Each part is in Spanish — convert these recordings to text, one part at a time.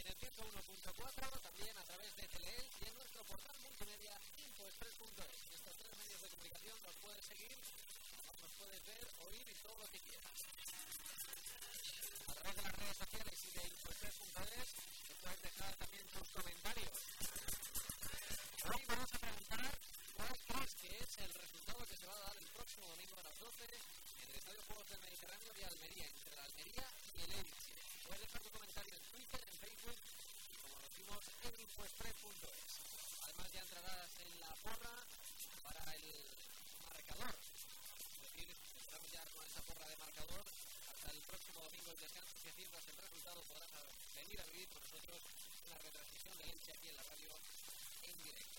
en el 101.4, también a través de Teleelch y en nuestro portal multimedia infoexpress.es. En estos tres medios de comunicación nos puedes seguir, nos puedes ver, oír y todo lo que quieras. A través de las redes sociales y de infoexpress.es nos puedes dejar también tus comentarios. Hoy vamos a preguntar cuál crees que es el resultado que se va a dar el próximo domingo a las 12 en el Estadio Juegos del Mediterráneo de Almería, entre la Almería y el Elche. Puedes dejar tu comentario en Twitter, en Facebook y como lo decimos en infoexpress.es. Además ya entrarás en la porra para el marcador. Es decir, entramos ya con esa porra de marcador hasta el próximo domingo el descanso. Si aciertas el resultado podrás venir a vivir con nosotros una retransmisión del Elche aquí en la radio en directo.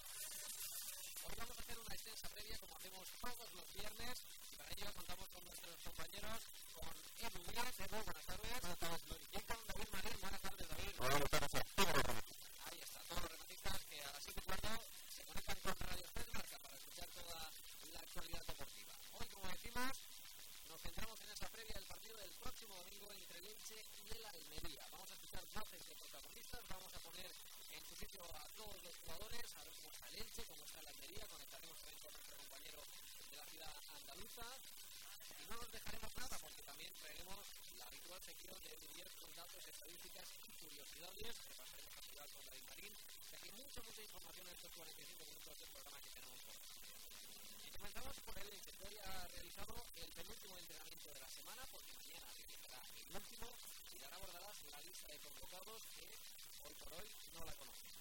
Hoy vamos a hacer una extensa previa como hacemos todos los viernes y para ello contamos con nuestros compañeros, con Edu Díaz. Edu, buenas tardes. Buenas tardes. Y con David Marín. Buenas tardes, David. Buenas tardes. Ahí está, todos los rematistas que a las 7:15 se conectan con Radio Fred Marca para escuchar toda la actualidad deportiva. Hoy, como decimos, nos centramos en esa previa del partido del próximo domingo entre el Elche y el Almería. Vamos a escuchar voces de protagonistas, vamos a poner en su sitio a todos los jugadores, a ver cómo está el Elche, cómo está la Almería, conectaremos también con nuestro compañero de la ciudad andaluza y no nos dejaremos nada porque también traeremos la habitual sección de Edu con datos, estadísticas y curiosidades. Repasaremos la ciudad con David Marín, que hay mucha información en estos 45 minutos del programa que tenemos por hoy. Y comenzamos por el Elche, que hoy ha realizado el penúltimo entrenamiento de la semana porque mañana realizará el último y dará Bordalás la lista de convocados que hoy por hoy no la conocemos.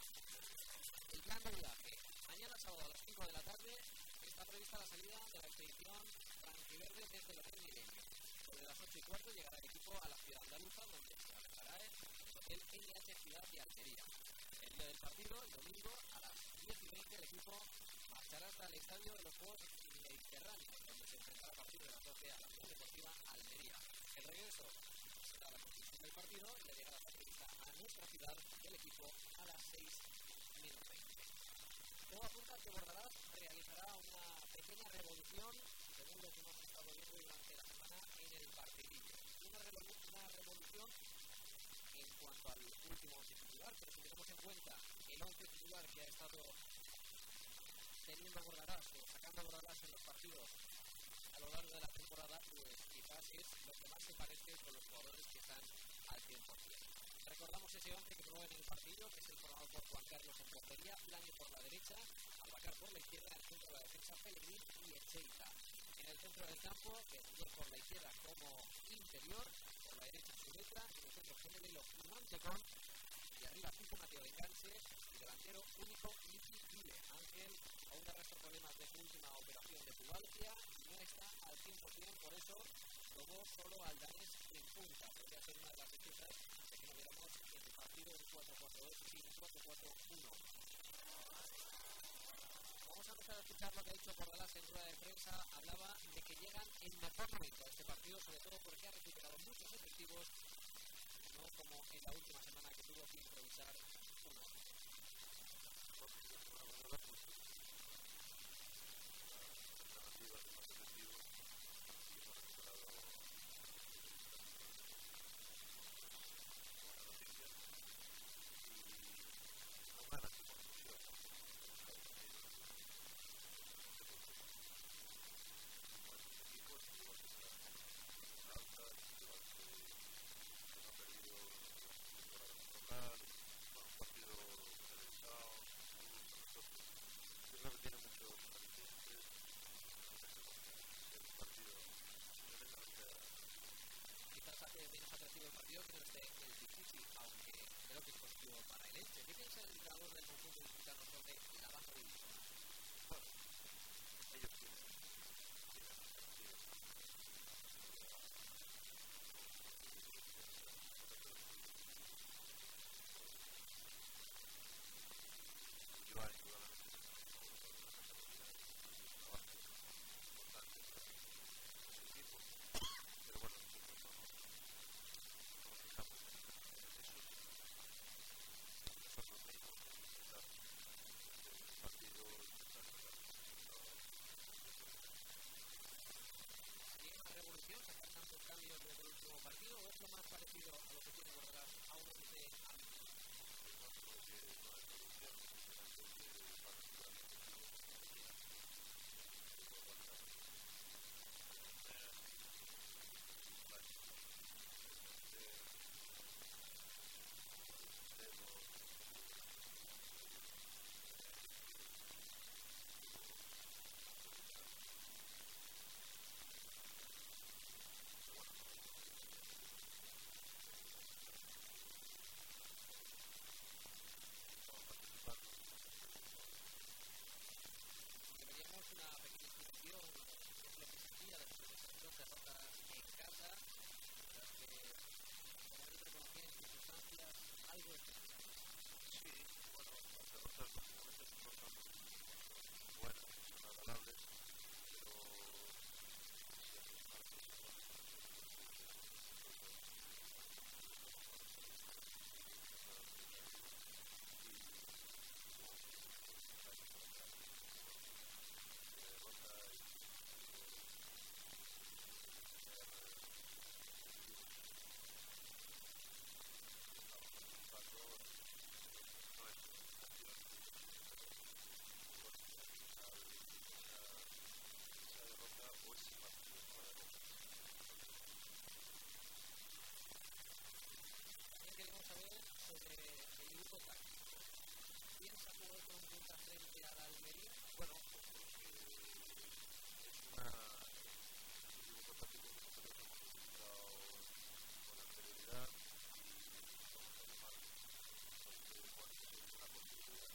El plan de viaje. Mañana sábado a las 5 de la tarde está prevista la salida de la expedición franjiverde desde el Hotel Milenio. Sobre las 8:15 llegará el equipo a la ciudad andaluza, donde se alojará el Hotel NH Ciudad de Almería. El día del partido, el domingo, a las 10:20, el equipo marchará hasta el estadio de los Juegos Mediterráneos, donde se enfrentará a partir de las 12 a la Unión Deportiva Almería. El regreso será la conclusión del partido y la llegada prevista a nuestra ciudad del equipo a las 6:20. Todo apunta a que Bordalás realizará una pequeña revolución, según lo que hemos estado viendo durante la semana en el partidillo. Una revolución en cuanto al último titular, pero si tenemos en cuenta el 11 titular que ha estado teniendo Bordalás o sacando Bordalás en los partidos a lo largo de la temporada, pues quizás es lo que más se parece con los jugadores que están al 100%. Recordamos ese 11 que probó en el partido, que es el formado por Juan Carlos en portería, Blanco por la derecha, Albacar por la izquierda, en el centro de la defensa Pellegrini y Echeita. En el centro del campo, Bermúdez por la izquierda como interior, por la derecha Zuleta, en el centro Gemelelo y Mantecón, y arriba Pico Mateo de enganche, y delantero único Miki Vile. Ángel aún arrastra problemas de su última operación de pubalgia y no está al 100%, por eso probó solo al danés en punta. Podría ser una de las excusas de que no viéramos en el partido un 4-4-2 y un 4-4-1. Vamos a empezar a escuchar lo que ha dicho Bordalás en rueda de prensa. Hablaba de que llegan en mejor momento a este partido, sobre todo porque ha recuperado muchos efectivos, no como en la última semana que tuvo que improvisar uno. Menos atractivo el partido que no esté el difícil, aunque creo que es positivo para el Elche. ¿Qué piensa el entrenador del conjunto mexicano sobre la baja división? Bueno, ellos tienen alternativas. Yo indudablemente trabajo importante para los equipos, pero bueno, nosotros no nos fijamos en eso, nosotros mismos intentar el partido, intentar ganar. para la Almería? Bueno, pues porque es un dibujo táctico que nosotros hemos utilizado con anterioridad y vamos a llamar. Entonces, bueno, es una posibilidad.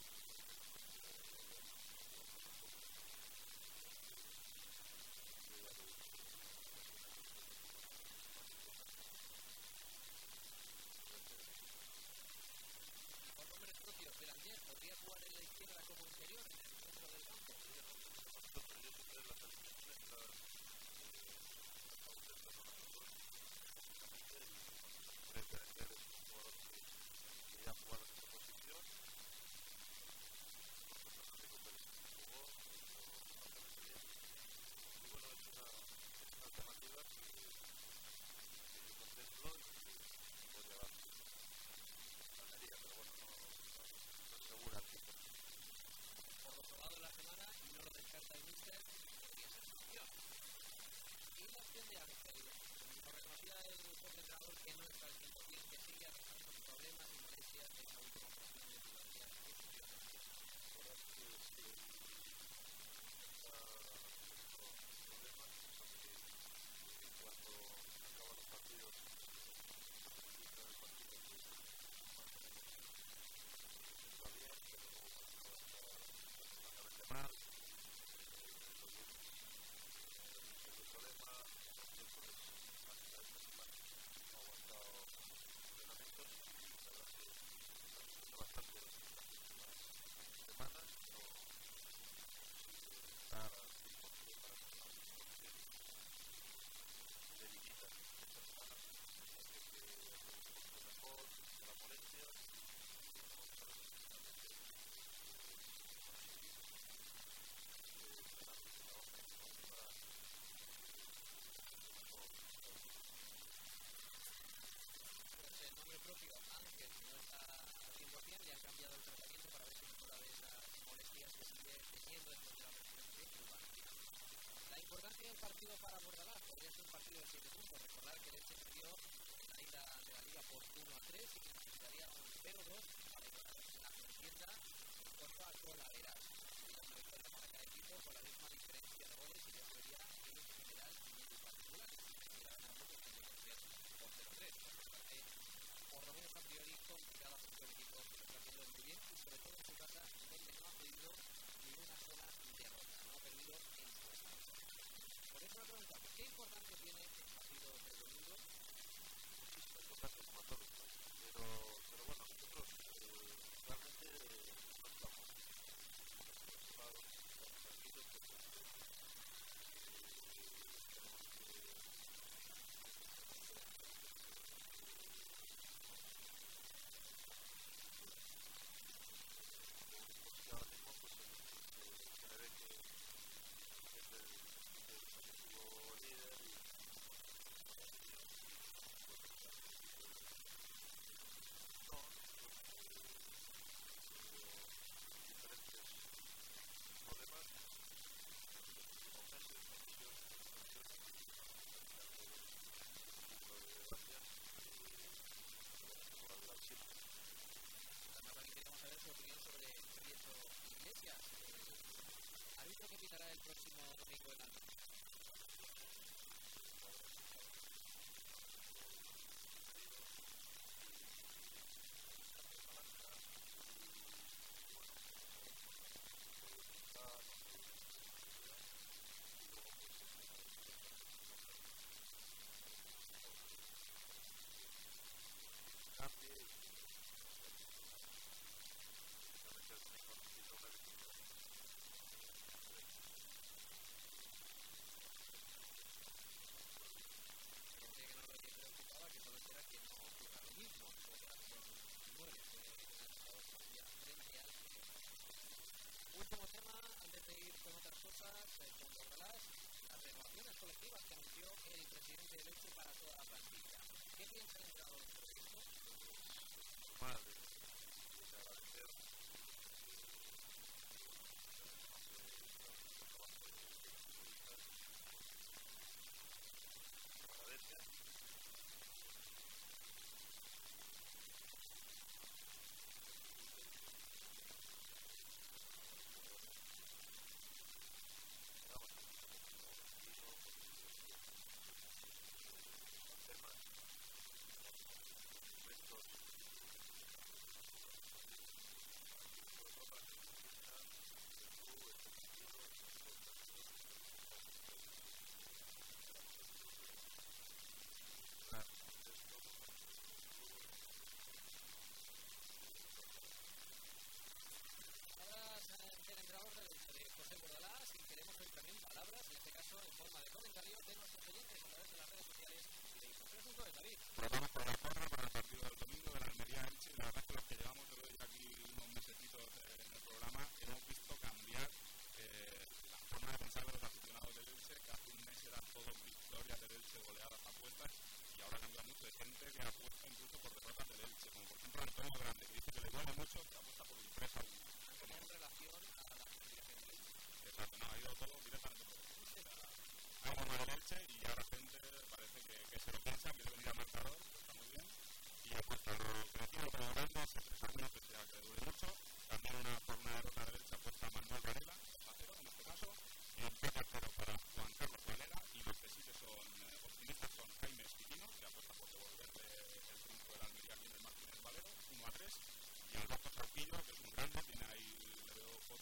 Y por nombres propios, Belanger podría jugar en la izquierda como interior en el centro del campo. Pero yo siempre las alineaciones las estamos tentando nosotros lógicamente y creo que Belanger es un jugador que ya ha jugado en esta posición. Porque Fernando Pérez jugó, lo hizo bastante bien. Y bueno, es una alternativa que yo contemplo y que podría dar Almería, pero bueno, no asegura al 100%. Por otro lado, la semana, y no lo descarta el míster, podría ser su opción. Y la opción de Ángel, como reconocía el propio entrenador que no está al 100%, que sigue arrastrando problemas y molestias en la última operación de cirugía. ¿Qué opción? La verdad es que sí, está teniendo problemas, aunque cuando acaban los partidos, empieza el partido que más o menos va bien, pero luego cuando acaba la semana vende mal, los lunes tiene problema, los miércoles hasta esta semana no ha aguantado entrenamientos y la verdad es que está sufriendo bastante las últimas semanas, no consigue estar al 100% para entrenar porque le limitan esta semana, así que hacer un poquito mejor, las molestias y vamos a ver si finalmente conseguimos entrenando y trabajando para que esté mejor resultado. Pues el nombre propio, Ángel, no está al 100%, le han cambiado el tratamiento para ver si mejora de esas molestias que sigue teniendo después de la operación de Urbana. La importancia del partido para Bordalás podría ser un partido de 7 puntos. Recordar que Leche perdió en la ida de la Liga por 1-3 y que necesitaría un 0-2 para igualar la contienda en cuanto a golaveras. Sería una victoria para cada equipo con la misma diferencia de goles y ya sería el general y el particular. Si pudiera ganarlo, pues tendría que ser por 0-3. Por lo menos a priori complicada porque el equipo se está haciendo muy bien y sobre todo en su casa donde no ha pedido ni una sola derrota, no ha perdido en su casa. Por eso me preguntamos, ¿qué importancia tiene el partido del domingo? Muchísima importancia como a todos, ¿no? Pero bueno, nosotros realmente no estamos preocupados, estamos tranquilos porque tenemos que lo único que ahora mismo pues se me ve que es el objetivo líder y para el día y bueno, estar un poquito no, nosotros hemos tenido diferentes problemas en los últimos meses, con lesiones, con sanciones y bueno, terminar todo en un cúmulo de desgracias que bueno, que no va a durar siempre. Además también queremos saber su opinión sobre Prieto Iglesias, el árbitro que pitará el próximo domingo en la noche. Cambie y precisamente el domingo necesita una victoria. Decía que no lo que preocupaba, que solo espera que no ocurra lo mismo que ocurra con Mueres, que han estado ya demasiado. Último tema, antes de ir con otras cosas, con Bordalás, las renovaciones colectivas que anunció el presidente de Leche para toda la plantilla. ¿Qué piensa el entrenador sobre esto? Normal, es de agradecer el trabajo de los futbolistas, se agradece.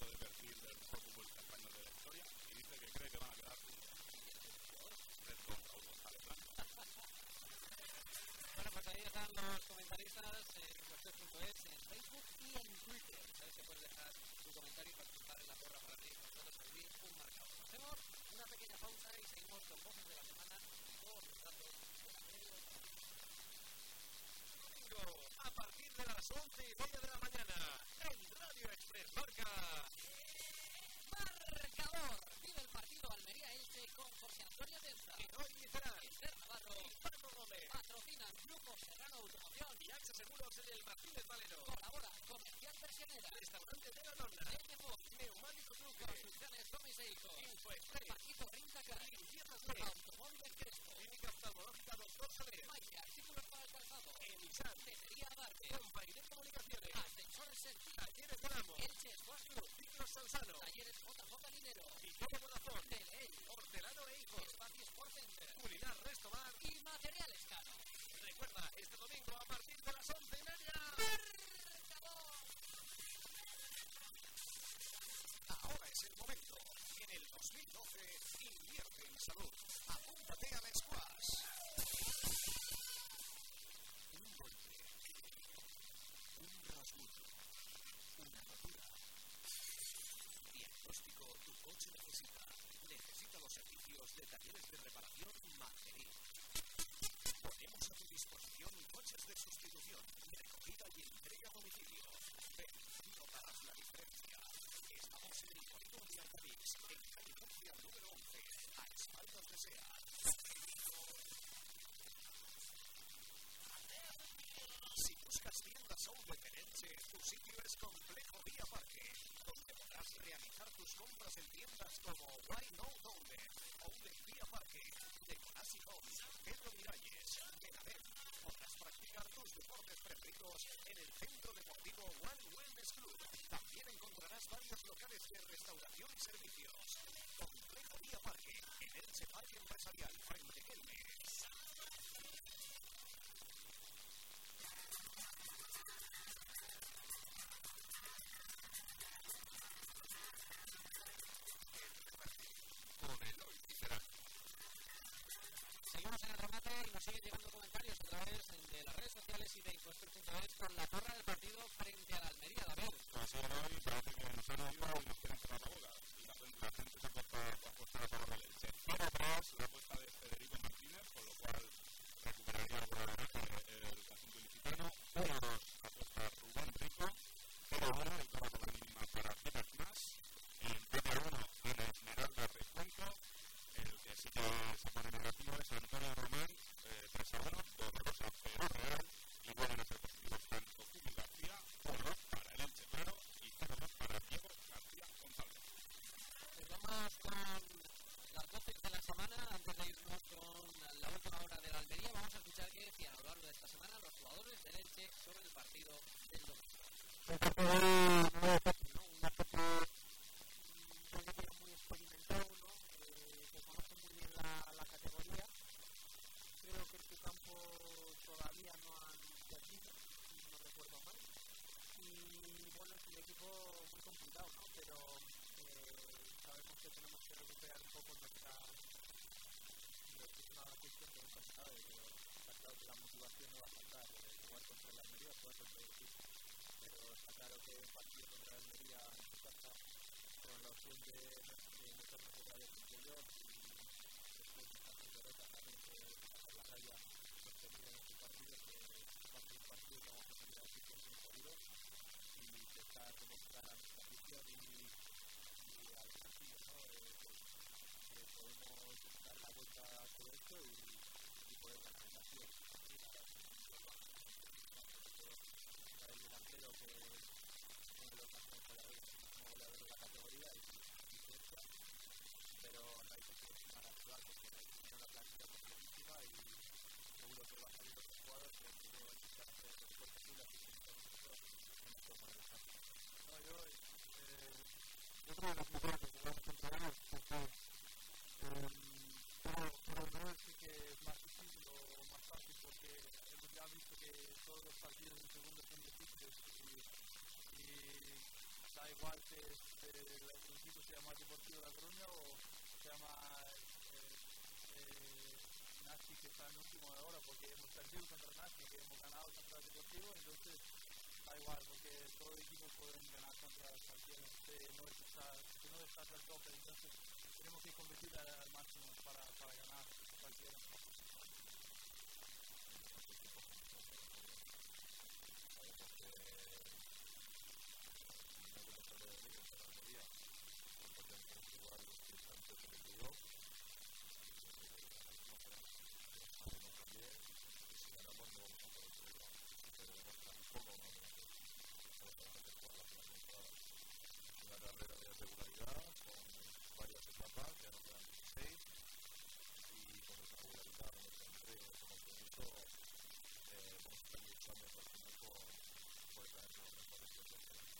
de perfil del mejor futbolista español de la historia y dice que cree que van a quedar juntos. Raúl González Blanco. Bueno, pues ahí están los comentaristas en cuestión.es, en Facebook y en Twitter. Sabes que puedes dejar tu comentario y participar en la porra para ti. Nosotros aquí un marcador. Hacemos una pequeña pausa y seguimos con voces de la semana y todos los datos de la media. Domingo, a partir de las 11:30 de la mañana, en Radio Express Marca. Marcador. Vive el partido Almería-Elche con José Antonio Tenza, Eloy Liceral, Esther Navarro y Pablo Gómez. Patrocinan Grupo Serrano Automoción y AXA Seguros en el Martínez Valero. Colabora Comercial Versionera, Restaurante de la Lona, NFO, Neumáticos Luque, Construcciones Gómez e Hijo, Info Express, Paquito Rintacar, Limpiezas de Automóviles Crespo, Clínica Oftalmológica Doctor Soler, Maica, Artículos para el Calzado, Enisan, Tetería Abarque, Compañía de Comunicaciones, Ascensores Sergi, Talleres del Amo, Elche Squash Club, Ciclos Salsano, Talleres JJ Linero, Vigoria Vodafone, Teleel, Hortelano e Hijos, Espacio Sport Center, Culinar Resto Bar y Materiales Cano. Recuerda, este domingo a partir de las 11:30. Ahora es el momento. En el 2012 invierte en salud. Apúntate a la Squash. Un golpe, un rasguño, una rotura. Diagnóstico tu coche necesita. Necesita los servicios de Talleres de Reparación Margerí. Ponemos a tu disposición coches de sustitución, recogida y entrega a domicilio. Ven, no pagas la diferencia. Estamos en el polígono de Arcavix, en calle Murcia número 11, a espaldas de SEAT. Si buscas tiendas Outlet en Elche, tu sitio es Complejo Vía Parque, donde podrás realizar tus compras en tiendas como Why Not Outlet, Outlet Vía Parque, Decorasi Home, Pedro Miralles, Benavet. Podrás practicar tus deportes preferidos en el Centro Deportivo One Wellness Club. También encontrarás varios locales de restauración y servicios. Complejo Vía Parque, en Elche Parque Empresarial, frente a Kelmes. Con Eloy Liceral. Seguimos en el remate y nos siguen llegando comentarios a través de las redes sociales y de Infoesport.es con la porra del partido frente a la Almería. David. Pues sí, hoy parece que nos han oído y nos quieren cerrar la bola. La gente se apuesta a la porra del Elche. Pero atrás la apuesta de Federico Martínez, con lo cual recuperaría probablemente el conjunto ilicitano. 1-2 apuesta Rubén Rico. 0-1 el toro por la mínima para Peter Mas. Y empate a 1 Ana Esmeralda Recuenco. El que sí que se pone negativo es Antonio Román, 3-1, dolorosa pero real. Igual en ese positivo están Octavio García, 1-2 para el Elche, claro, y 0-2 para Diego García González. Pues vamos con las voces de la semana. Antes de irnos con la última hora de la Almería, vamos a escuchar qué decían a lo largo de esta semana los jugadores del Elche sobre el partido del domingo. Un partido muy fácil, ¿no? Un equipo muy experimentado, ¿no? Que conoce muy bien la categoría. Creo que en su campo todavía no han perdido, si no recuerdo mal. Y bueno, es un equipo muy complicado, ¿no? Pero sabemos que tenemos que recuperar un poco nuestra... Es una cuestión que nunca se sabe, pero está claro que la motivación no va a faltar. Jugar contra la Almería, jugar contra el equipo. Pero está claro que un partido contra la Almería en su casa con la opción de meternos otra vez en playoff y después de estas derrotas también que hacer la raya sostenida en este partido, que va a ser un partido que vamos a salir aquí siempre seguros y intentar demostrar a nuestra afición y al partido, ¿no? Que podemos dar la vuelta a todo esto y poder ganar el partido. Para el delantero que es uno de los máximos goleadores de la categoría y diferencia, pero no hay que subestimar a actuar porque tiene una plantilla completísima y seguro que va a salir otros jugadores que quiero intentar hacer lo mejor posible así que nosotros en nuestro modelo de campo. No, yo creo que las mujeres que jugamos contra ellos pero no sí que es más difícil o más fácil porque hemos ya visto que todos los partidos en segundo son difíciles y da igual si el equipo se llama Deportivo La Coruña o se llama Nazi, que está en último de ahora, porque hemos perdido contra Nazi, que hemos ganado contra el Deportivo, entonces da igual, porque todos los equipos pueden ganar contra cualquiera, si no estás al tope, entonces tenemos que competir al máximo para ganar cualquiera. Una carrera de regularidad con varias etapas, ya no quedan 16, y con esa regularidad, con esa entrega, con ese compromiso, vamos a estar luchando por final por estar entre los mejores de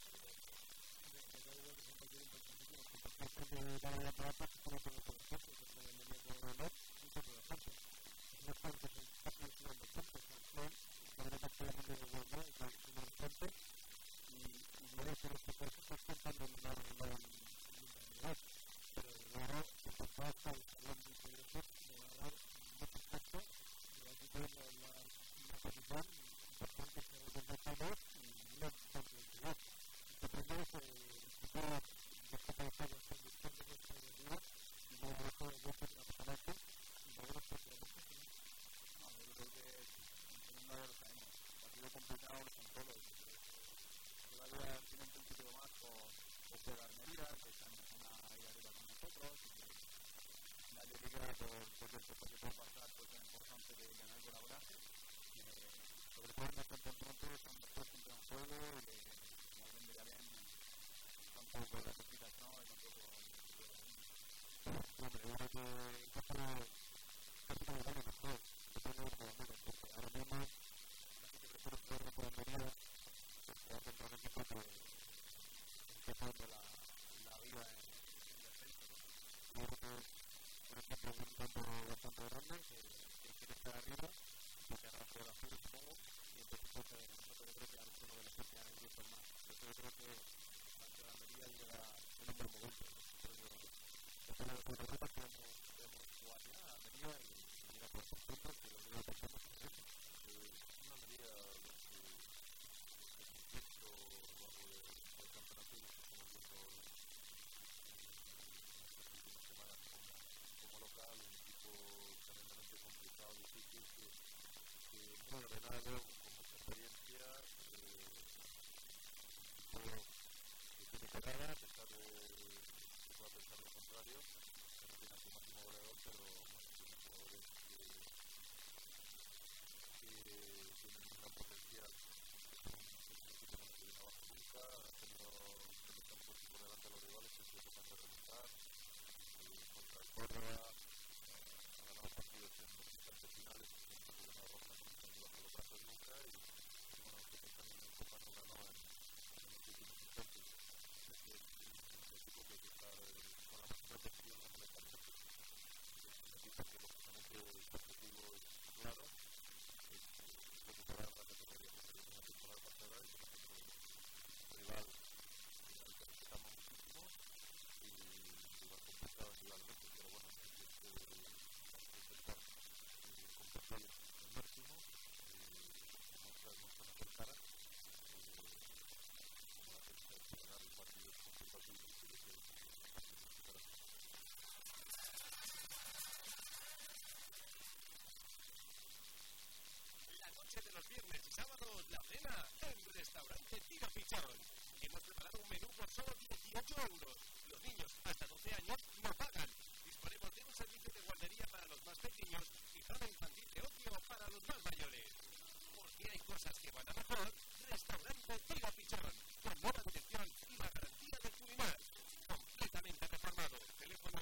De los viernes y sábados, la cena en Restaurante Tira Pichón. Hemos preparado un menú por solo 18 €. Los niños hasta 12 años no pagan. Disponemos de un servicio de guardería para los más pequeños y zona infantil de ocio para los más mayores. Porque hay cosas que van a mejor, Restaurante Tira Pichón, con nueva dirección y la garantía del Culinar. Completamente reformado. Teléfono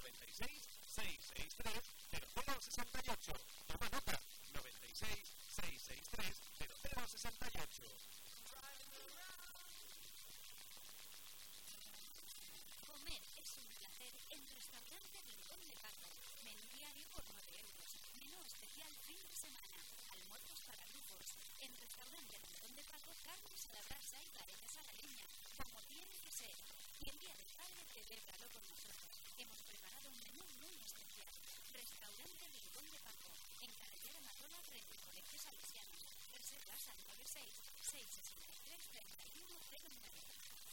96 663 0068. Toma nota, 96 663 0068. Comer es un placer en Restaurante Rincón de Paco. Menú diario por 9 €. Menú especial fin de semana. Almuerzos para grupos. En Restaurante Rincón de Paco, carnes a la brasa y parejas a la leña. como tiene que ser. Y el Día del Padre celébralo con nosotros. Hemos preparado un menú muy especial. Restaurante Rincón de Paco, en carretera Amazola frente al Colegio Salesianos. Reservas al 96-663-3109.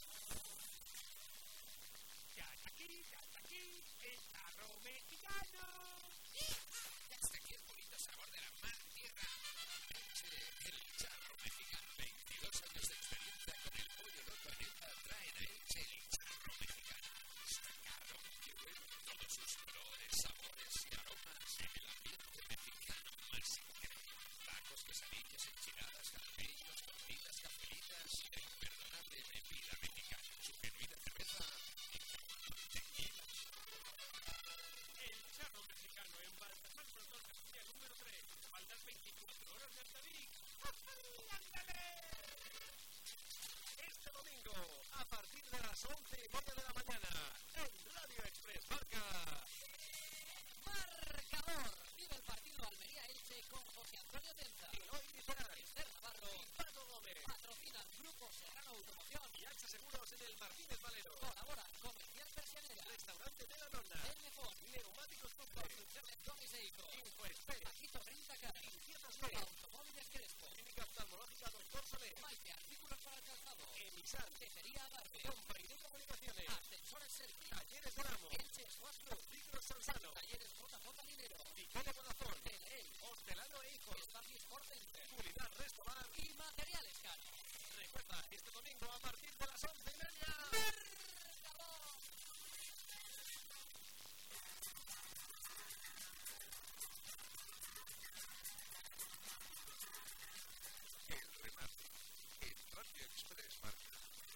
Ya está aquí, el charro mexicano. Ya está aquí el bonito sabor de la mar tierra. El charro mexicano, 22 años de experiencia con el pollo loco en Elba, traen a Elche el charro mexicano. Está caro, que bueno, todos sus colores, sabores y aromas en el ambiente mexicano más increíble. Tacos, quesadillas, enchiladas, jalapeños, tortillas, cafelitas y la imperdonable bebida mexicana. Su genuina cerveza y tequila. El charro mexicano en Baltasar Frontón Castilla número 3. Faltas 24 horas de Altavic. ¡Ándale! Este domingo, a partir de las 11:30 de la mañana, en Radio Express Marca. Marcador. Vive el partido Almería-Elche con José Antonio Tenza, Eloy Lizoral, Esther Navarro y Paco Gómez. Patrocinan Grupo Serrano Automoción y Hacha Seguros en el Martínez Valero. Colaboran Comercial Persianera, Restaurante de la Nonna, N-Fon, Neumáticos Fútbol, Internet Gómez e Hijo, InfoExpress, Pajito Rentacar, Limpiezas B, Automóviles Crespo, Clínica Oftalmológica Doctor Solé, Maite, Artículos para el Calzado, Emisar, Tejería Abarque, Compra y de Comunicaciones, Ascensores Sergi, Talleres Doramo, Elche Swap Club, Ciclos Sansano, Talleres JJ Linero, Picone Corazón, Teleel, Hostelano e Hijo, Espacio Sport Center, Culinar Restaurant y Materiales Caro. Recuerda, este domingo a partir de las 11:30. El remate en Radio Express Marca.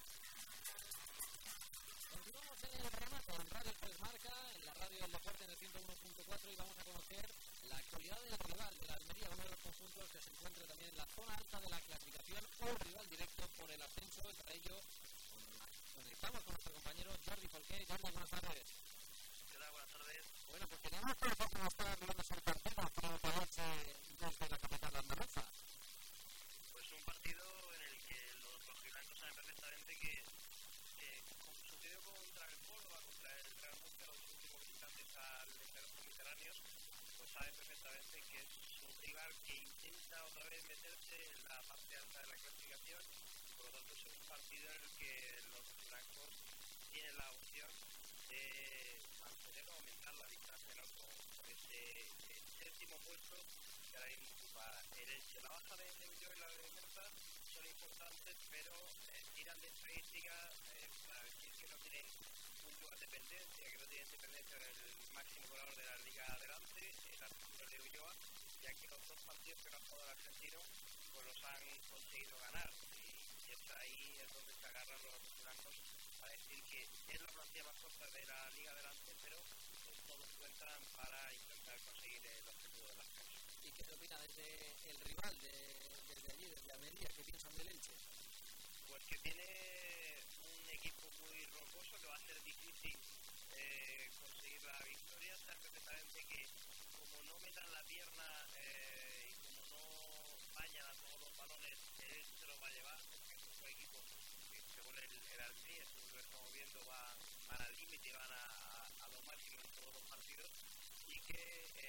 Continuamos en el remate en Radio Express Marca, en la radio del deporte en el 101.4 y vamos a conocer la actualidad del rival de la Almería, uno de los conjuntos que se encuentra también en la zona alta de la clasificación, un rival directo por el ascenso, y para ello conectamos con nuestro compañero Jordi Folqué. Jordi, buenas tardes. Hola, buenas tardes. Bueno, pues queríamos conocer cómo está viviéndose el partido frente a Elche desde la capital andaluza. Pues un partido en el que los rojiblancos saben perfectamente que, como sucedió contra el Córdoba, contra el Real Murcia, los últimos visitantes al Estadio Mediterráneos, pues saben perfectamente que es un rival que intenta otra vez meterse en la parte alta de la clasificación. Por lo tanto, es un partido en el que los rojiblancos tienen la opción de mantener o aumentar la distancia, ¿no? Con ese séptimo puesto que ahora mismo ocupa el Elche. La baja de Ulloa y la de Merta son importantes, pero tiran de estadística para decir que no tienen un lugar de dependencia, que no tienen dependencia en el máximo goleador de la Liga adelante, el artículo de Ulloa, ya que los dos partidos que no ha jugado el argentino pues los han conseguido ganar, y es ahí es donde se agarran los blancos a decir que es la plantilla más fuerte de la Liga adelante, pero pues, todos cuentan para intentar conseguir el objetivo de las casas. ¿Y qué se opina desde el rival, desde allí, desde Almería? ¿Qué piensan del Elche? Pues que tiene un equipo muy rocoso, que va a ser difícil conseguir la victoria. Saben perfectamente que como no metan la pierna y como no vayan a todos los balones, él se los va a llevar, porque es un equipo que según el Almería, según lo estamos viendo, van al límite, van a lo máximo en todos los partidos, y que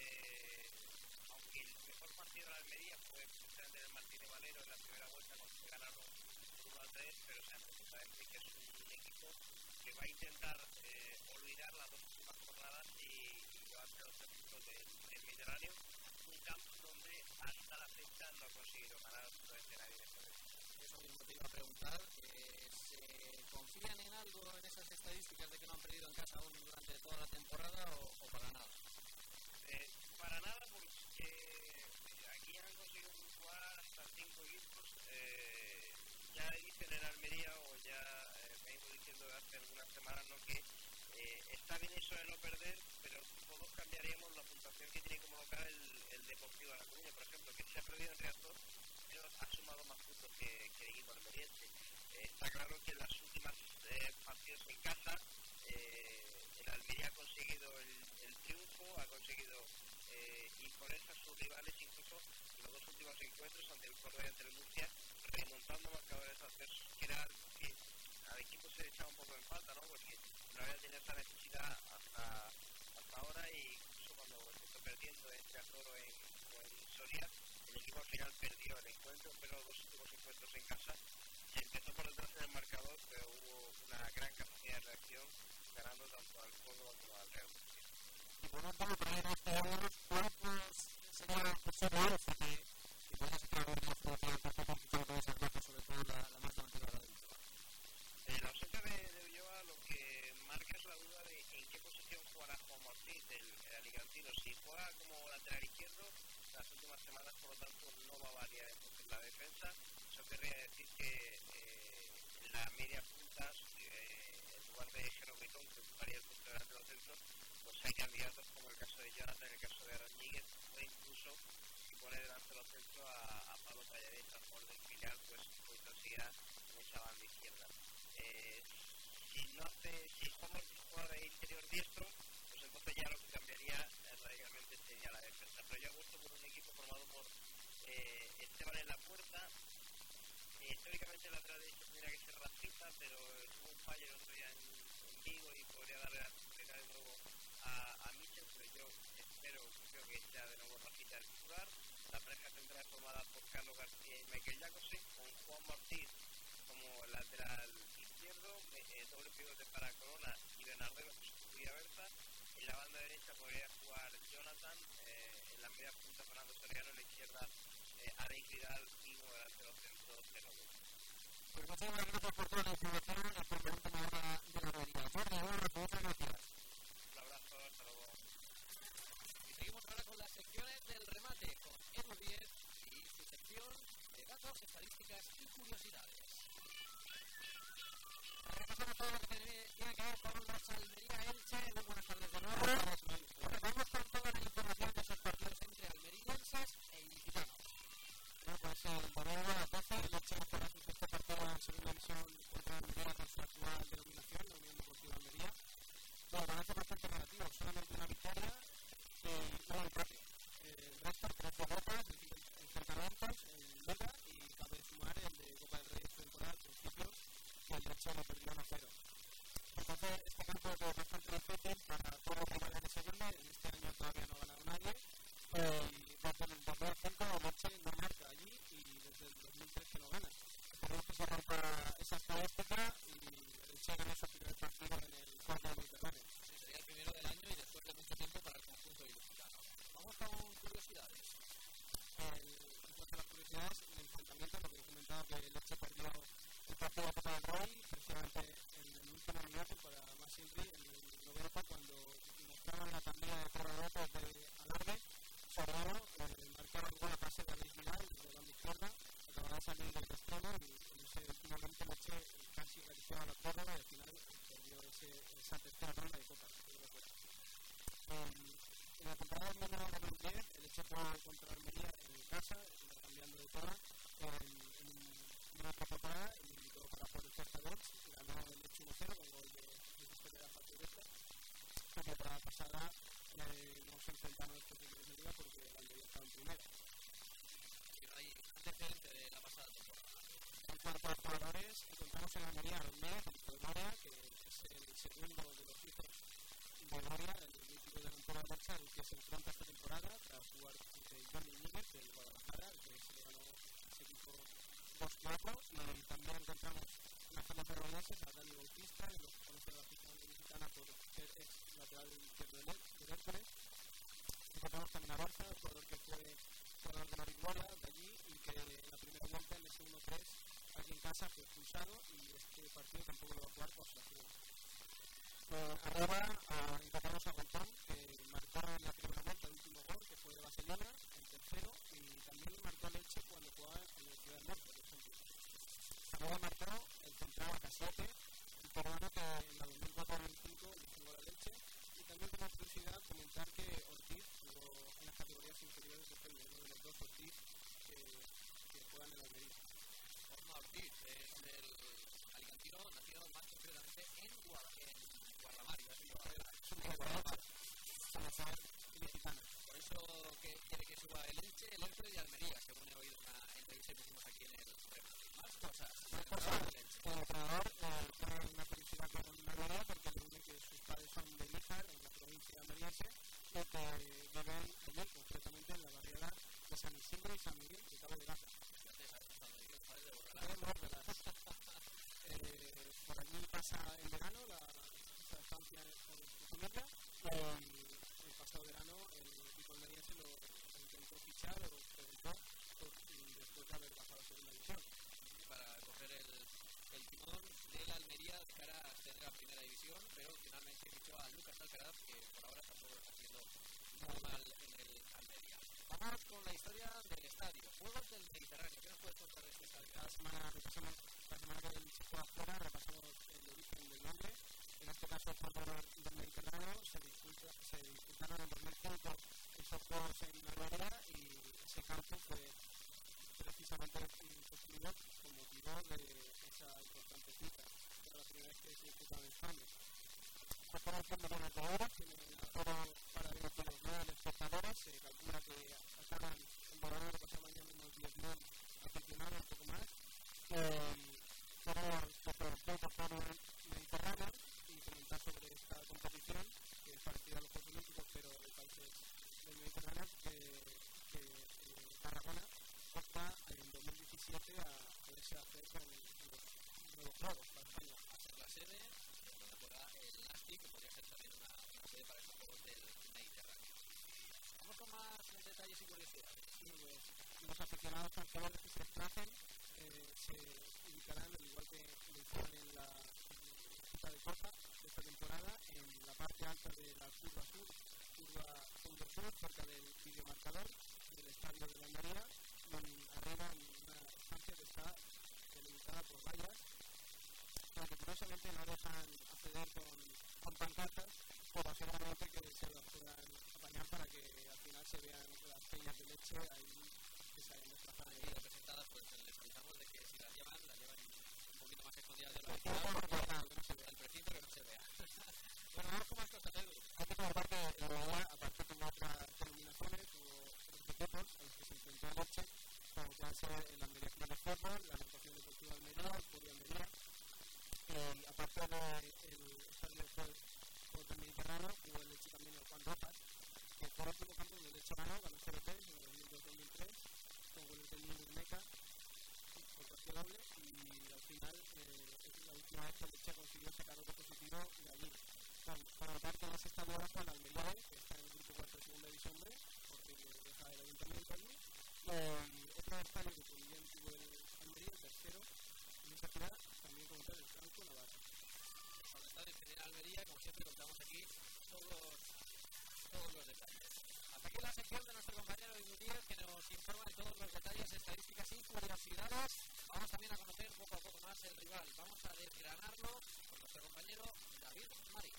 aunque el mejor partido de la Almería fue precisamente el Martínez Valero en la primera vuelta, cuando se ganaron 1-3, pero saben perfectamente que es un equipo que va a intentar olvidar las dos últimas jornadas y llevarse a los 3 puntos del Mediterráneo, un campo donde hasta la fecha no ha conseguido ganar absolutamente nadie de eso. Eso mismo te iba a preguntar, ¿se confían en algo en esas estadísticas de que no han perdido en casa aún durante toda la temporada o para nada? Para nada, porque aquí han conseguido jugar hasta 5 equipos. Ya dicen en Almería, o ya vengo diciendo hace algunas semanas, ¿no?, que está bien eso de no perder, pero todos cambiaríamos la puntuación que tiene como local el Deportivo de La Coruña, por ejemplo, que se ha perdido en Reactor, pero ha sumado más puntos que el equipo almeriense. Está claro que en las últimas partidos en casa, el Almería ha conseguido el triunfo, ha conseguido imponerse a sus rivales, incluso en los dos últimos encuentros ante el Córdoba y ante el Murcia, remontando marcadores adversos, que era algo que equipo se echaba un poco en falta, ¿no? Porque no había tenido esa necesidad hasta ahora, y incluso cuando empezó perdiendo entre Azor o en Soria, el equipo al final perdió el encuentro, pero los últimos encuentros en casa se empezó por detrás en el marcador, pero hubo una gran capacidad de reacción, ganando tanto al Córdoba como al Real Murcia. Y por último, traer a los cuerpos sería posible que pueda sacar una fotografía de esas bajas, sobre todo la más llamativa de Ulloa. La ausencia de Ulloa lo que marca es la duda de en qué posición jugará Juan Ortiz, el alicantino. Si juega como lateral izquierdo, las últimas semanas, por lo tanto, no va a variar entonces la defensa. Eso querría decir que en la media punta, en lugar de Jero Britón, que ocuparía el puesto delante de los centros, pues hay candidatos como el caso de Jonathan, el caso de Arañíguez, o incluso si pone delante de los centros a Pablo Pallares, al jugador del filial, pues seguirá en esa banda izquierda. Si Juan Ortiz juega de interior diestro, pues entonces ya lo que cambiaría radicalmente sería la defensa. Pero yo apuesto por un equipo formado por Esteban en la puerta. Teóricamente el lateral derecho tendría que ser Rafita, pero tuvo un fallo el otro día en Vigo y podría darle la oportunidad de nuevo a Michel, pero yo creo que sea de nuevo Rafita el titular. La pareja tendrá formada por Carlos García y Michael Jacobsen, con Juan Ortiz como lateral izquierdo, doble pivote para Corona y Bernardino que sustituye a Berta. En la banda derecha podría jugar Jonathan, en la media punta Fernando Soriano, en la izquierda Alex Vidal y como delante de los centros de Lobo. Pues muchísimas gracias por toda la información y por la última hora de la realidad. Muchas gracias. Un abrazo, hasta luego. Y seguimos ahora con las secciones del remate, con Edu 10 y su sección de datos, estadísticas y curiosidades. Repasamos todo lo que tiene que ver con los Almería Elche. Muy buenas tardes de nuevo. Bueno, vamos con toda la información de esos partidos entre almerienses e ilicitanos. Bueno, pues el domingo a las 12 el Elche jugará su sexto partido en segunda división contra Almería con su actual denominación, la Unión Deportiva Almería. Bueno, balance bastante negativo, solamente una victoria y un empate. El resto, 3 derrotas, enfrentamientos en Liga, y cabe sumar el de Copa del Rey temporal al principio, que el Elche lo perdió 1-0. Entonces, este campo es bastante difícil para todos los rivales de segunda. En este año todavía no ha ganado nadie. Y desde el 2005 el Elche no marca allí, y desde el 2003 que no gana. Esperemos que se rompa esa estadística y el Elche gane su primer partido en el Córdoba Mediterráneo. Sí, sería el primero del año y después de mucho tiempo para el conjunto ilicitano. Vamos con curiosidades. En cuanto a las curiosidades, el enfrentamiento, lo que he comentado, que el Elche perdió el partido de Copa del Rey, precisamente en el último minuto para más simple, en el noveno, cuando mostraron la tablilla de corredores de alarde. Soriano marcaba una buena pase de Alex Vidal de la banda izquierda, acababa de salir del extremo y en ese último momento el Elche casi realizaba la prórroga y al final perdió esa tercera ronda de Copa. En la temporada número 2010 el Elche jugó contra Almería en casa, cambiando de zona, en una temporada y invitó para por el Certa Box, ganó el Elche 1-0 con gol de Victoria Factureta. La temporada pasada no se enfrentaron estos equipos de Liga porque el Almería estaba en primera. Sí, hay antecedente de la pasada temporada. En cuanto a jugadores, encontramos en Almería a Olmez, de Gloria, que es el segundo de los hijos de Gloria, el mítico delantero de Barça, el que se enfrenta esta temporada tras jugar ante Johnny Níguez del Guadalajara, el que se le ganó ese equipo 2-4. Y también encontramos una zona peruanense, a Dani Bautista, que los conoce la afición mexicana por ser ex lateral izquierdo del Hércules. Encontramos también a Barça, el jugador que fue jugador de la Victoria de allí y que en la primera vuelta, en ese 1-3, aquí en casa fue expulsado y este partido tampoco lo va a jugar por sanción. Arriba encontramos a Gontón, que marcó en la primera vuelta el último gol, que fue de Barcelona, el tercero, y también marcó el Elche cuando jugaba en la Ciudad del Norte, por ejemplo. Luego marcó el central Casiote, el peruano que en la 2004-2005 le hizo gol al Elche. Y también como curiosidad comentar que Ortiz jugó en las categorías inferiores de España, uno de los dos Ortiz que juegan en la Almería. Osma Ortiz es el alicantino nacido más concretamente en Guardamar, es un Guardamar, ilicitano. Por eso que quiere que suba el Elche, el Hércules y Almería, según he oído una entrevista que hicimos aquí en el programa. Más cosas. El entrenador quiere Valencia por su familia. El pasado verano el equipo almeriense lo intentó fichar o preguntó después de haber bajado a segunda división. Para coger el timón de la Almería de cara a acceder a primera división, pero finalmente fichó a Lucas Alcaraz, que por ahora tampoco lo está haciendo muy mal en el Almería. Vamos con la historia del estadio. Juegos del Mediterráneo. ¿Qué nos puedes contar de este estadio? La semana que se fue afuera repasamos el origen del nombre. En este caso, el Juegos del Mediterráneo se disputaron en 2005 esos juegos en Almería y ese campo fue precisamente construido con motivo de esa importante cita. Era la primera vez que se disputaba en España. Costaba 100 millones de euros, tiene un aforo para 22.000 espectadores. Se calcula que acaban en Bolonia de pasado mañana unos 10.000 aficionados, un poco más. Queremos que preguntar por el Mediterráneo y comentar sobre esta competición, que es parecida a los Juegos Olímpicos, pero de países del Mediterráneo, que Tarragona opta en 2017 a poderse hacer con los nuevos Juegos para España. A ser la sede donde juega el Nasti, que podría ser también una sede para estos Juegos del Mediterráneo. Vamos con más detalles y curiosidades. Sí, los aficionados franceses que se desplacen se ubicarán, al igual que lo hicieron en la cita de Copa de esta temporada, en la parte alta de la curva sur, cerca del videomarcador del estadio de la Almería, arriba en una estancia que está delimitada por vallas, pero que curiosamente no dejan acceder con pancartas, pero seguramente que se las puedan apañar para que al final se vean las peñas de leche ahí que se hayan desplazado ahí representadas. Pues les avisamos de que si las llevan un poquito más escondidas de lo habitual, el precinto que no se vea. Bueno, vamos con más cosas, Edu. Hay que comentar que la Almería, aparte tuvo otras denominaciones, tuvo otros equipos a los que se enfrentó anoche, como pueden ser el Almería Club de Fútbol, la Agrupación Deportiva Almería, el Poli Almería. Aparte del estadio de Juegos del Mediterráneo, hubo el hecho también el Juan Rojas, que fue el último campo donde el hecho ganó CBT en el 2002-2003, con goles del Niño Meca, por partida doble, y al final la última vez que el Leche consiguió sacar otro positivo de allí. Para notar que en ese estadio abajo el Almería, que está en el grupo 4 de segunda división B, porque deja el ayuntamiento allí. Otro estadio que también tuvo el Almería, el tercero, en esa ciudad, también como tal, el Franco Navarra. Con el estadio que tiene Almería, como siempre contamos aquí todos los detalles. Hasta aquí la sección de nuestro compañero Díaz, que nos informa de todos los detalles, estadísticas y curiosidades. Vamos también a conocer poco a poco más el rival. Vamos a desgranarlo con nuestro compañero David Marín.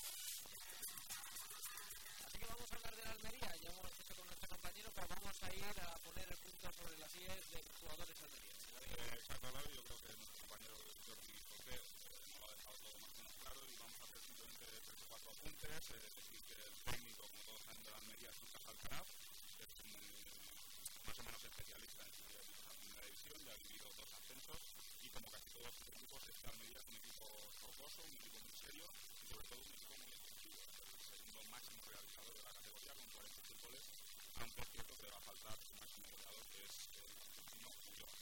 Así que vamos a hablar de la Almería. Ya hemos hecho con nuestro compañero, pero vamos a ir a poner el punto sobre las IES de jugadores almerienses. Exacto, yo creo que nuestro compañero Jordi José nos lo ha dejado todo más o menos claro y vamos a hacer simplemente 3 o 4 apuntes. Decir que el técnico, como todos saben, de la Almería es Lucas Alcaraz, que es más o menos especialista en su primera división, ya ha vivido 2 ascensos y como casi todos sus equipos, este Almería es un equipo rocoso, un equipo muy serio y sobre todo un equipo muy efectivo. Es el segundo máximo realizador de la categoría con 46 goles, aunque es cierto que le va a faltar su máximo goleador, que es el argentino Puyol.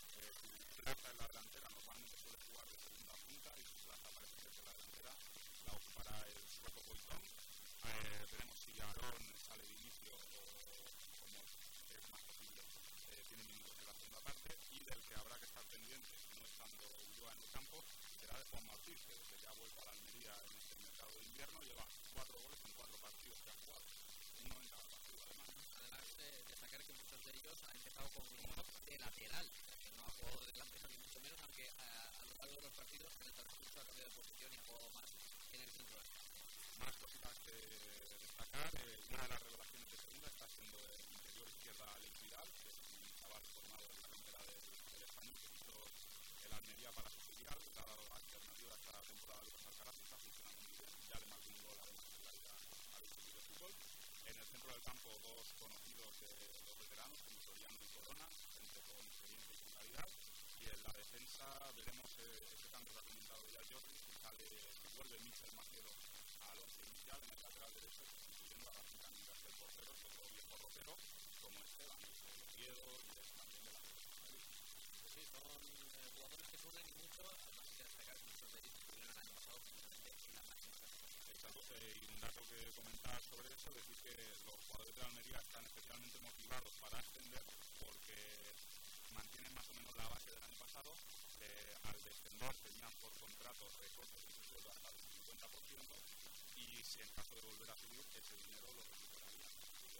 Su plaza en la delantera normalmente suele jugar de segunda punta y su plaza parece que desde la delantera la ocupará el sueco Boitón. Veremos si Aarón sale de inicio o como es más posible tiene minutos en la segunda parte, y del que habrá que estar pendiente, no estando Ulloa en el campo, será de Juan Martí, que desde que ha vuelto a la Almería en este mercado de invierno lleva 4 goles en 4 partidos que ha jugado, uno en cada partido además. Además de destacar que muchos de ellos han empezado con de lateral, que no ha jugado de delantero ni mucho menos, aunque a lo largo de los partidos en el transcurso ha cambiado de posición y ha jugado más en el centro. Más cositas que destacar, una de las revelaciones de segunda está siendo el interior izquierda Alex Vidal, que es un chaval formado en la cantera del Español, que hizo el Almería para su filial, le ha dado alternativa a esta temporada de Lucas Alcaraz, está funcionando muy bien, ya le marcó un gol además en la liga al equipo de fútbol. En el centro del campo, 2 conocidos de los veteranos, como Soriano y Corona, gente con experiencia y con calidad, y en la defensa veremos ese cambio que ha comentado ya Jordi, que vuelve Michel Maciero a Alonso inicial en el lateral derecho, incluyendo a Rafa Canicas del portero, otro viejo rotero como Esteban, el Oviedo y es también de la Madrid. Sí, son jugadores que suelen y mucho, además hay que destacar que muchos de ellos estuvieron el año pasado precisamente en la máxima categoría. Exacto, y un dato que comentar sobre eso, decir que los jugadores de Almería están especialmente motivados para ascender porque mantienen más o menos la base del año pasado. Al descender tenían por contrato recortes de su sueldo hasta el 50% y si en caso de volver a subir ese dinero lo recuperarían.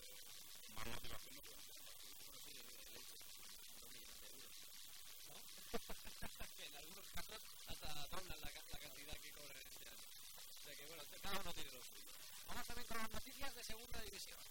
Más motivación no pueden tener. Bueno, sí, el Elche, 2 millones de euros, ¿no? En algunos casos hasta doblan la cantidad que cobran este año. O sea que bueno, cada uno tiene lo suyo. Vamos también con las noticias de segunda división.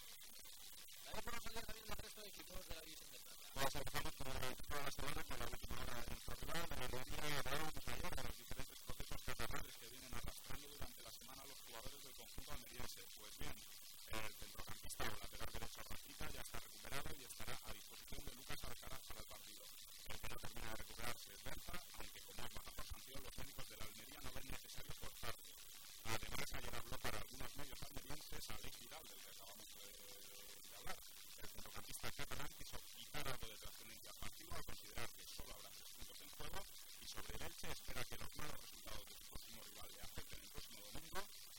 También podemos hablar también del resto de equipos de la división de plata. Vamos a empezar con el equipo de la semana con la última hora en Portugal, en el día de mayor de los diferentes procesos catalanes que vienen arrastrando durante la semana los jugadores del conjunto almeriense. Pues bien, el centrocampista o lateral derecho Rafita ya está recuperado y estará a disposición de Lucas Alcaraz para el partido. El que no termina de recuperarse es Berta, aunque como es baja por sanción, los médicos de la Almería no ven necesario forzarse. Además, ayer habló para algunos medios almerienses Alex Vidal, del que acabamos de hablar. El centrocampista catalán quiso quitar algo de trascendencia al partido al considerar que solo habrá 3 puntos en juego y sobre el Elche espera que los malos resultados de su próximo rival le afecten el próximo domingo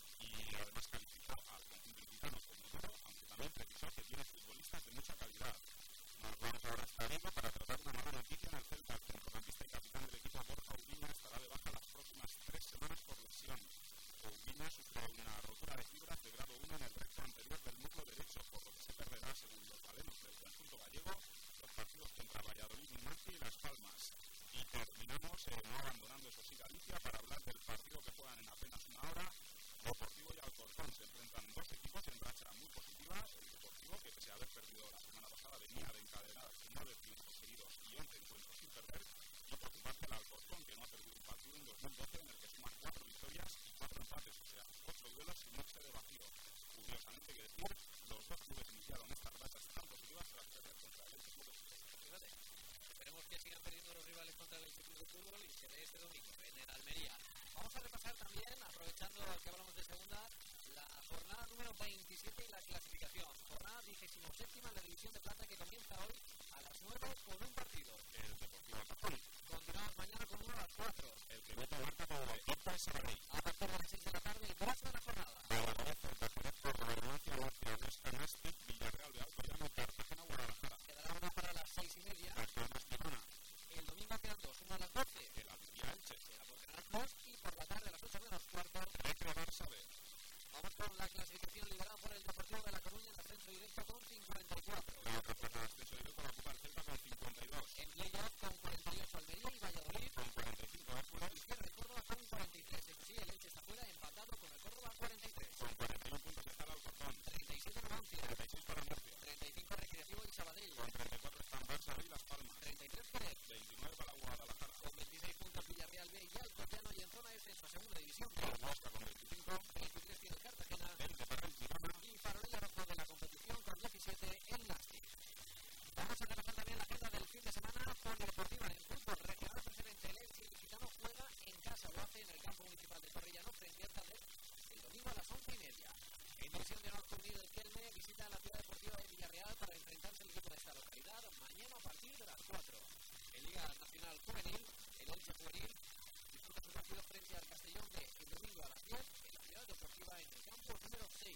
y además calificó al conjunto ilicitano como duro, aunque también precisó que tiene futbolistas de mucha calidad. Nos vamos ahora hasta Vigo para tratar una mala noticia en el Celta. El centrocampista y capitán del equipo Borja Ubiña estará de baja las próximas 3 semanas por lesión. Ubiña sufrió una rotura de fibras de grado 1 en el recto anterior del muslo derecho, por lo que se perderá, según los galenos del conjunto gallego, los partidos contra Valladolid, Numancia y Las Palmas. Y terminamos no abandonando eso sí Galicia para hablar del partido que juegan en apenas una hora. Deportivo y Alcorcón se enfrentan 2 equipos en racha muy positiva. El Deportivo, que pese a haber perdido la semana pasada, venía de encadenar 9 triunfos seguidos y 11 encuentros sin perder. Y por su parte el Alcorcón, que no ha perdido un partido en 2012, en el que suman 4 victorias y 4 empates, o sea, 8 duelos sin noche de vacío. Curiosamente, que decir, los 2 clubes iniciaron estas rachas tan positivas tras perder contra el equipo de fútbol. Esperemos que sigan perdiendo los rivales contra el equipo de fútbol y se ve este domingo en el Almería. Vamos a repasar también, aprovechando que hablamos de segunda, la jornada número 27 y la clasificación. Jornada 27ª en la división de plata que comienza hoy a las 9 con un partido. El Deportivo Alcorcón. Continuamos mañana con uno a las 4. El que vota marca por el Porta Sabadell. A partir de las 6 de la tarde, el brazo de la jornada. Valladolid, Portaferez, Portugal, Murcia, Huesca, Nastic, Villarreal de Alcoyano, Cartagena, Guadalajara. Quedará una para las 6:30. Barcelona, Girona. El domingo quedan 2, uno a las 12. El Almería Elche. Queda por ganar 2 y por la tarde a las 8 menos cuarto. Recre Barça B. Vamos con la clasificación liderada por el Deportivo de La Coruña en ascenso directo con 54. La otra plaza de ascenso directo la ocupa el Celta con 52. En playoff con 48 Almería y Valladolid. Con 45 Hércules. Izquierda y Córdoba con 43. Eso sí, el Elche está fuera empatado con el Córdoba 43. Con 41 puntos está el Alcorcón. 37 Numancia. 36 para Murcia. 35 Recreativo y Sabadell. Con 34 están Barça B y Las Palmas. 33 Jerez. 29 para Guadalajara. Con 26 puntos Villarreal B y Alcoyano y en zona de descenso segunda división. El Huesca con 25. 23 tiene el Cartagena. 20 para el Girona. Y Farolilla rojo de la competición con 17 el Nastic. Vamos a repasar también la agenda del fin de semana polideportiva en el fútbol. Regional preferente el Elche Ilicitano juega en casa, lo hace en el campo municipal de Torrellano frente al Taller el domingo a las 11:30. En división de honor Unido del Kelme visita la ciudad deportiva de Villarreal para enfrentarse al equipo de esta localidad mañana a partir de las 4. En Liga Nacional Juvenil, el Elche Juvenil disputa su partido frente al Castellón B el domingo a las 10 en la ciudad deportiva en el campo número 6.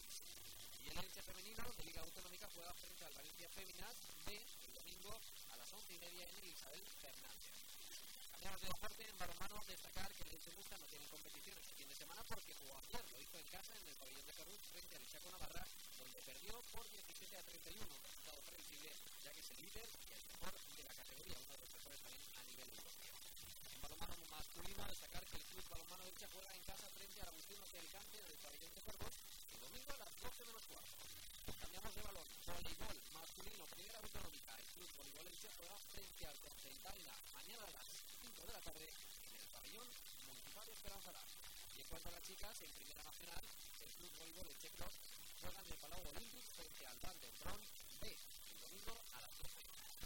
Y el Elche femenino de Liga Autonómica juega frente al Valencia Féminas B el domingo a las 11:30 en el Isabel Fernández. Cambiamos de deporte. En balonmano destacar que el Elche Murcia no tiene competiciones el fin de semana porque jugó ayer, lo hizo en casa en el pabellón de Carrus frente al Chaco Navarra, donde perdió por 17-31, un resultado previsible ya que es el líder y el mejor de la categoría, uno de los mejores también a nivel europeo. En balonmano masculino destacar que el club balonmano Elche juega en casa frente al Agustino de Alicante en el pabellón de Corvos el domingo a las 12 menos cuarto. Cambiamos de balón. Voleibol masculino, primera autonómica. El club voleibol Elche juega frente al Concentaina mañana a las 5 de la tarde en el pabellón municipal de Esperanzará. Y en cuanto a las chicas, en primera nacional, el club voleibol Elche Cross juega en el Palau Olímpic frente al Vandenbron B el domingo a las 12.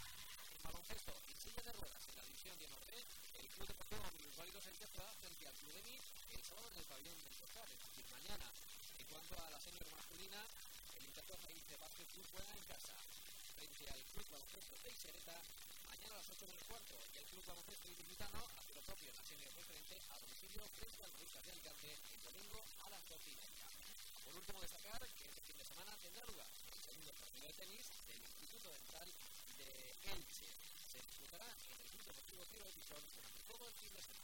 En baloncesto, en silla de ruedas en la división de Norte, el club deportivo Minusválidos Elche juega frente al Club EMI el sábado en el pabellón del Tosar, es decir, mañana. En cuanto a la senior masculina, el Intertosa Elche Basket Club juega en casa frente al club baloncesto de Isereta mañana a las 8 menos cuarto y el club baloncesto ilicitano hace lo propio en la senior preferente a domicilio. domicilio frente al Moriscas de Alicante el domingo a las 12:30. Por último, destacar que este fin de semana tendrá lugar el segundo partido de tenis del Instituto Dental de Elche. Se disputará en el Club Deportivo Ciro de Pisón durante todo el fin de semana.